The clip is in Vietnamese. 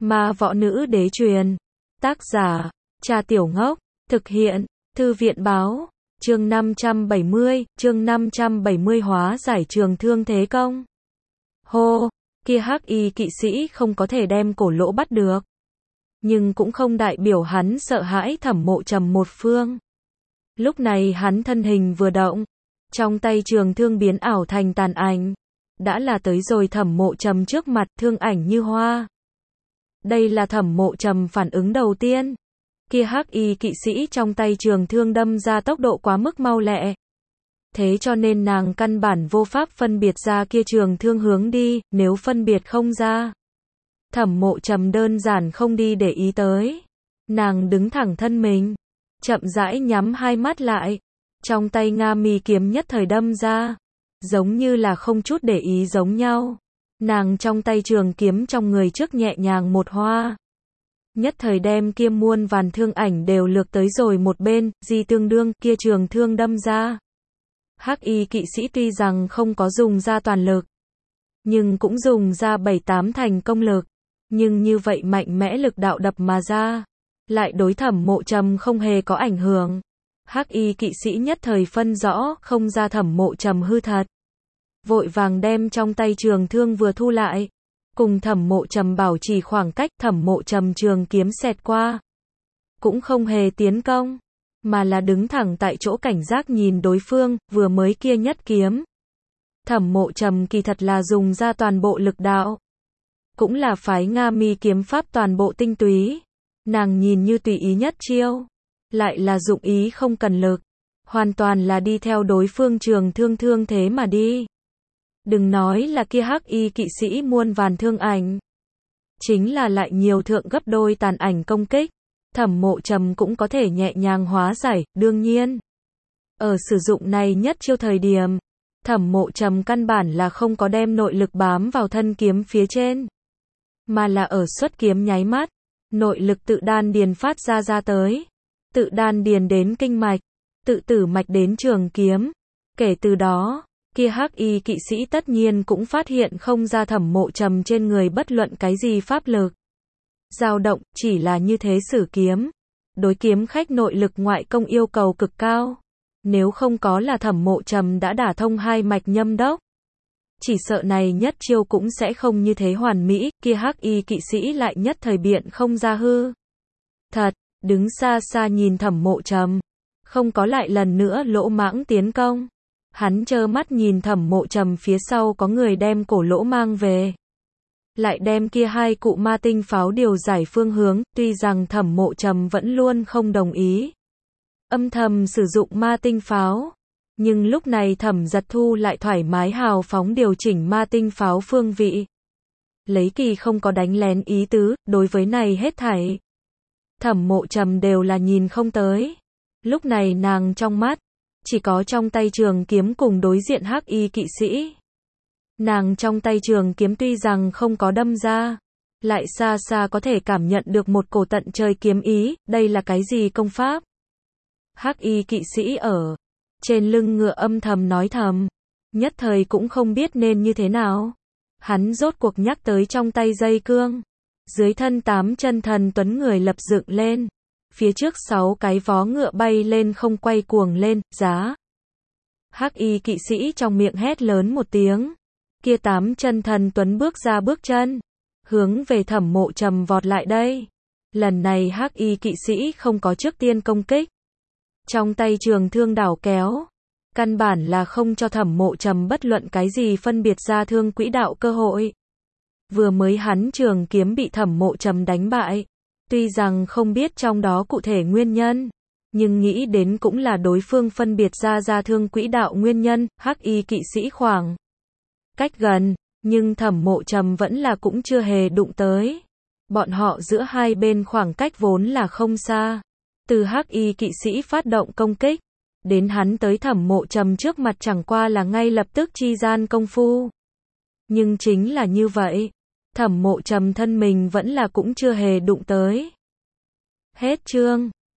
Ma Võ Nữ Đế truyền. Tác giả, Trà Tiểu Ngốc. Thực hiện, Thư viện báo. Chương 570 hóa giải trường thương thế công. Hô, kia hắc y kỵ sĩ không có thể đem Cổ Lỗ bắt được. Nhưng cũng không đại biểu hắn sợ hãi Thẩm Mộ Trầm một phương. Lúc này hắn thân hình vừa động, trong tay trường thương biến ảo thành tàn ảnh. Đã là tới rồi Thẩm Mộ Trầm trước mặt, thương ảnh như hoa. Đây là Thẩm Mộ Trầm phản ứng đầu tiên. Kia hắc y kỵ sĩ trong tay trường thương đâm ra tốc độ quá mức mau lẹ. Thế cho nên nàng căn bản vô pháp phân biệt ra kia trường thương hướng đi, nếu phân biệt không ra. Thẩm Mộ Trầm đơn giản không đi để ý tới. Nàng đứng thẳng thân mình, chậm rãi nhắm hai mắt lại. Trong tay Nga Mi kiếm nhất thời đâm ra, giống như là không chút để ý giống nhau. Nàng trong tay trường kiếm trong người trước nhẹ nhàng một hoa. Nhất thời đem kia muôn vàn thương ảnh đều lược tới rồi một bên, gì tương đương kia trường thương đâm ra. Hắc y kỵ sĩ tuy rằng không có dùng ra toàn lực, nhưng cũng dùng ra 7-8 thành công lực. Nhưng như vậy mạnh mẽ lực đạo đập mà ra, lại đối Thẩm Mộ Trầm không hề có ảnh hưởng. Hắc y kỵ sĩ nhất thời phân rõ không ra Thẩm Mộ Trầm hư thật. Vội vàng đem trong tay trường thương vừa thu lại. Cùng Thẩm Mộ Trầm bảo trì khoảng cách, Thẩm Mộ Trầm trường kiếm xẹt qua. Cũng không hề tiến công, mà là đứng thẳng tại chỗ cảnh giác nhìn đối phương, vừa mới kia nhất kiếm. Thẩm Mộ Trầm kỳ thật là dùng ra toàn bộ lực đạo. Cũng là phái Nga Mi kiếm pháp toàn bộ tinh túy. Nàng nhìn như tùy ý nhất chiêu, lại là dụng ý không cần lực. Hoàn toàn là đi theo đối phương trường thương thế mà đi. Đừng nói là kia hắc y kỵ sĩ muôn vàn thương ảnh. Chính là lại nhiều thượng gấp đôi tàn ảnh công kích. Thẩm Mộ Trầm cũng có thể nhẹ nhàng hóa giải, đương nhiên. Ở sử dụng này nhất chiêu thời điểm, Thẩm Mộ Trầm căn bản là không có đem nội lực bám vào thân kiếm phía trên. Mà là ở xuất kiếm nháy mắt, nội lực tự đan điền phát ra tới. Tự đan điền đến kinh mạch, tự tử mạch đến trường kiếm. Kể từ đó, kia hắc y kỵ sĩ tất nhiên cũng phát hiện không ra Thẩm Mộ Trầm trên người bất luận cái gì pháp lực dao động, chỉ là như thế sử kiếm. Đối kiếm khách nội lực ngoại công yêu cầu cực cao. Nếu không có là Thẩm Mộ Trầm đã đả thông hai mạch nhâm đốc, chỉ sợ này nhất chiêu cũng sẽ không như thế hoàn mỹ. Kia hắc y kỵ sĩ lại nhất thời biện không ra hư thật, đứng xa xa nhìn Thẩm Mộ Trầm, không có lại lần nữa lỗ mãng tiến công. Hắn trơ mắt nhìn Thẩm Mộ Trầm phía sau có người đem Cổ Lỗ mang về. Lại đem kia hai cụ ma tinh pháo điều giải phương hướng, tuy rằng Thẩm Mộ Trầm vẫn luôn không đồng ý. Âm thầm sử dụng ma tinh pháo. Nhưng lúc này Thẩm Giật Thu lại thoải mái hào phóng điều chỉnh ma tinh pháo phương vị. Lấy kỳ không có đánh lén ý tứ, đối với này hết thảy. Thẩm Mộ Trầm đều là nhìn không tới. Lúc này nàng trong mắt, chỉ có trong tay trường kiếm cùng đối diện hắc y kỵ sĩ. Nàng trong tay trường kiếm tuy rằng không có đâm ra, lại xa xa có thể cảm nhận được một cổ tận trời kiếm ý, đây là cái gì công pháp? Hắc y kỵ sĩ ở trên lưng ngựa âm thầm nói thầm, nhất thời cũng không biết nên như thế nào. Hắn rốt cuộc nhắc tới trong tay dây cương, dưới thân 8 chân thần tuấn người lập dựng lên. Phía trước 6 cái vó ngựa bay lên không quay cuồng lên, giá. Hắc y kỵ sĩ trong miệng hét lớn một tiếng. Kia 8 chân thần tuấn bước ra bước chân, hướng về Thẩm Mộ Trầm vọt lại đây. Lần này hắc y kỵ sĩ không có trước tiên công kích. Trong tay trường thương đảo kéo. Căn bản là không cho Thẩm Mộ Trầm bất luận cái gì phân biệt ra thương quỹ đạo cơ hội. Vừa mới hắn trường kiếm bị Thẩm Mộ Trầm đánh bại. Tuy rằng không biết trong đó cụ thể nguyên nhân, nhưng nghĩ đến cũng là đối phương phân biệt ra thương quỹ đạo nguyên nhân. Hắc y kỵ sĩ khoảng cách gần, nhưng Thẩm Mộ Trầm vẫn là cũng chưa hề đụng tới. Bọn họ giữa hai bên khoảng cách vốn là không xa. Từ hắc y kỵ sĩ phát động công kích, đến hắn tới Thẩm Mộ Trầm trước mặt chẳng qua là ngay lập tức chi gian công phu. Nhưng chính là như vậy, Thẩm Mộ Trầm thân mình vẫn là cũng chưa hề đụng tới. Hết chương.